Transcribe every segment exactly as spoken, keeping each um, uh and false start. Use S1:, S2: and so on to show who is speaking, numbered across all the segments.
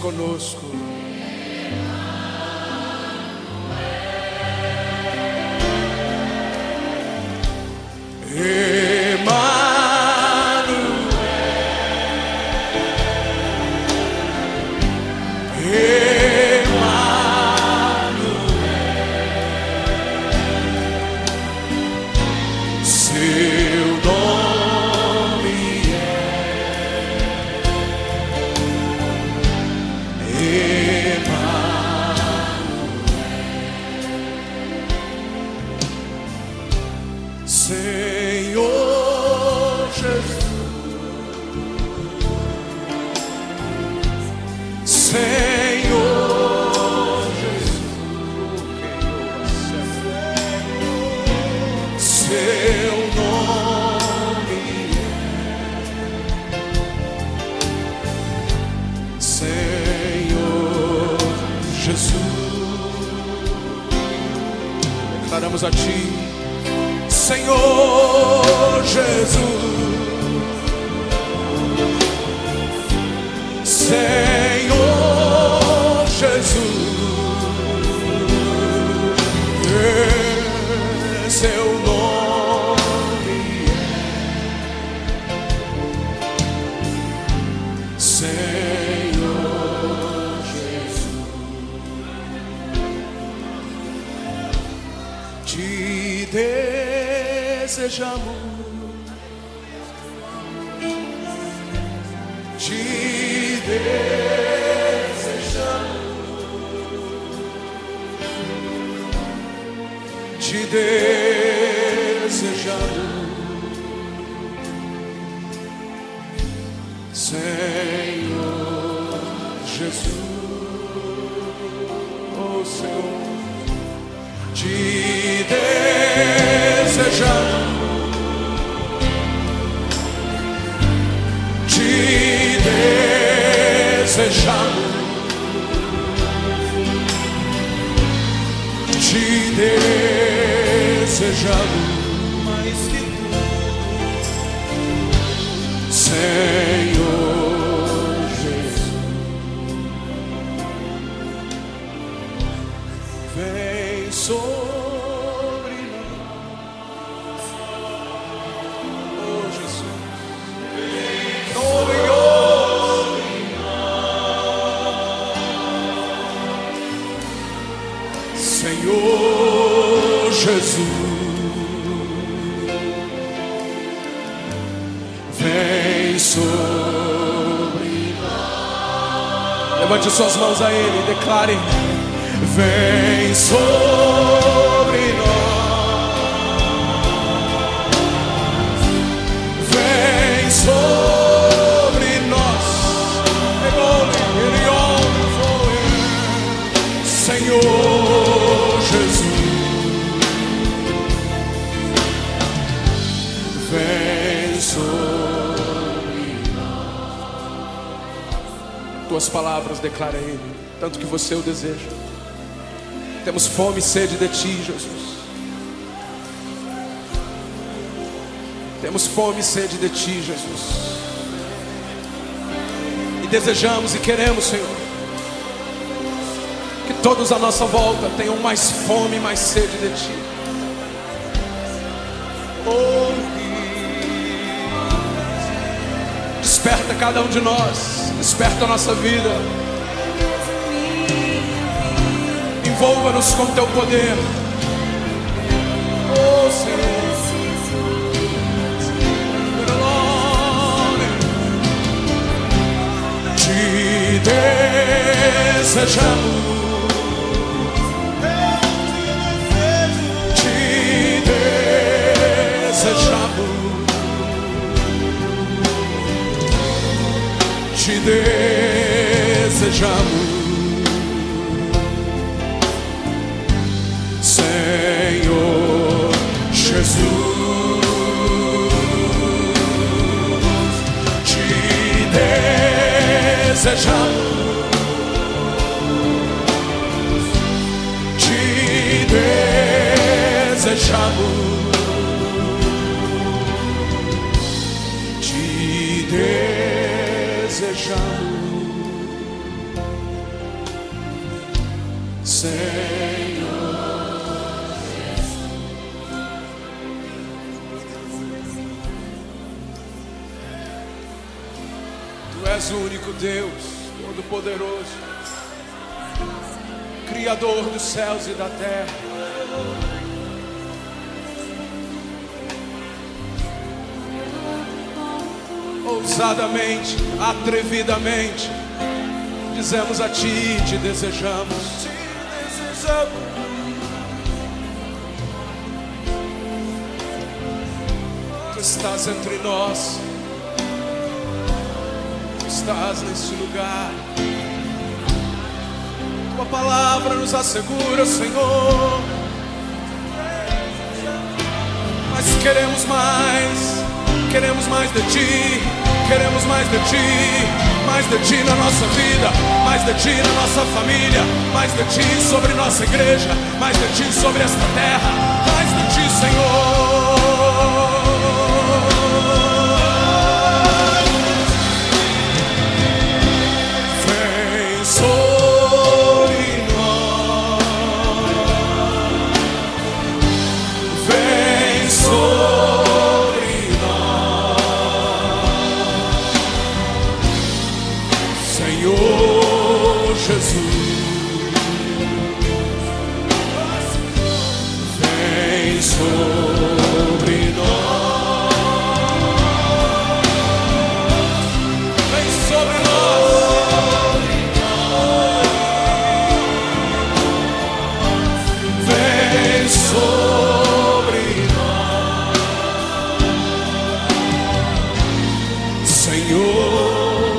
S1: conosco. Declaramos a Ti, Senhor Jesus, Senhor Jesus, é Seu nome, é Senhor Jesus. Te desejamos, te desejamos, te desejamos, Senhor Jesus, oh Senhor, te desejamos, te desejamos, te desejamos mais que tudo, Senhor Jesus. Vem sobre nós, oh Jesus, vem sobre nós, Senhor Jesus. Vem sobre nós. Levante suas mãos a Ele e declare: vem sobre nós, vem sobre nós, Senhor Jesus, vem sobre nós. Tuas palavras declara Ele, tanto que você o deseja. Temos fome e sede de Ti, Jesus. Temos fome e sede de Ti, Jesus. E desejamos e queremos, Senhor, que todos à nossa volta tenham mais fome e mais sede de Ti. Oh, desperta cada um de nós, desperta a nossa vida. Envolva-nos com Teu poder, oh Senhor. Te desejamos, te desejamos, te desejamos. Senhor Jesus, te desejamos, te desejamos, te desejamos. Senhor. Tu és o único Deus, Todo-Poderoso, Criador dos céus e da terra. Ousadamente, atrevidamente, dizemos a Ti, te desejamos, te desejamos. Tu estás entre nós, Tu estás neste lugar. Tua palavra nos assegura, Senhor, mas queremos mais. Queremos mais de Ti, queremos mais de Ti, mais de Ti na nossa vida, mais de Ti na nossa família, mais de Ti sobre nossa igreja, mais de Ti sobre esta terra, mais de Ti, Senhor. Vem sobre nós, vem sobre Jesus, vem sobre nós, vem sobre nós, vem sobre nós, Senhor.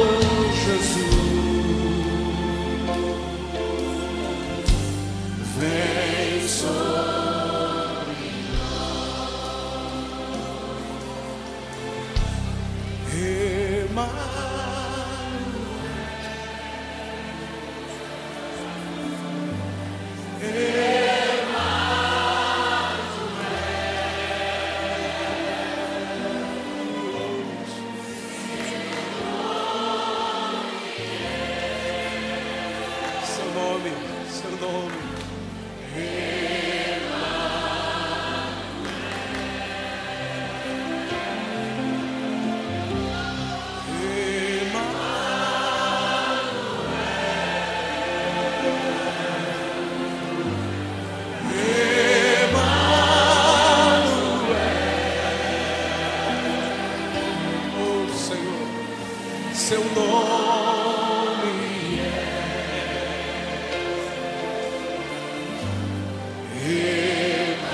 S1: Seu nome é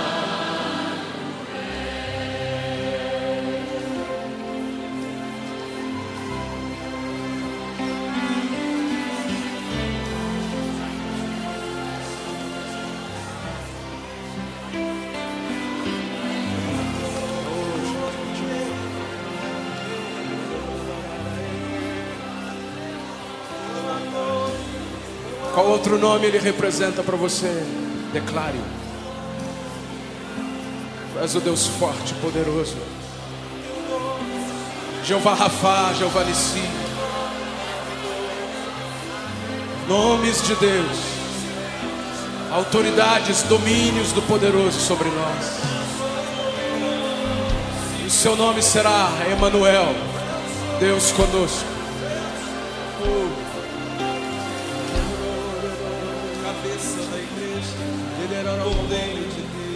S1: Qual outro nome ele representa para você? Declare. Tu és o Deus forte e poderoso. Jeová Rafá, Jeová Nissi. Nomes de Deus, autoridades, domínios do poderoso sobre nós. E o seu nome será Emanuel, Deus conosco. Cabeça da igreja, ele era o Cordeiro de Deus.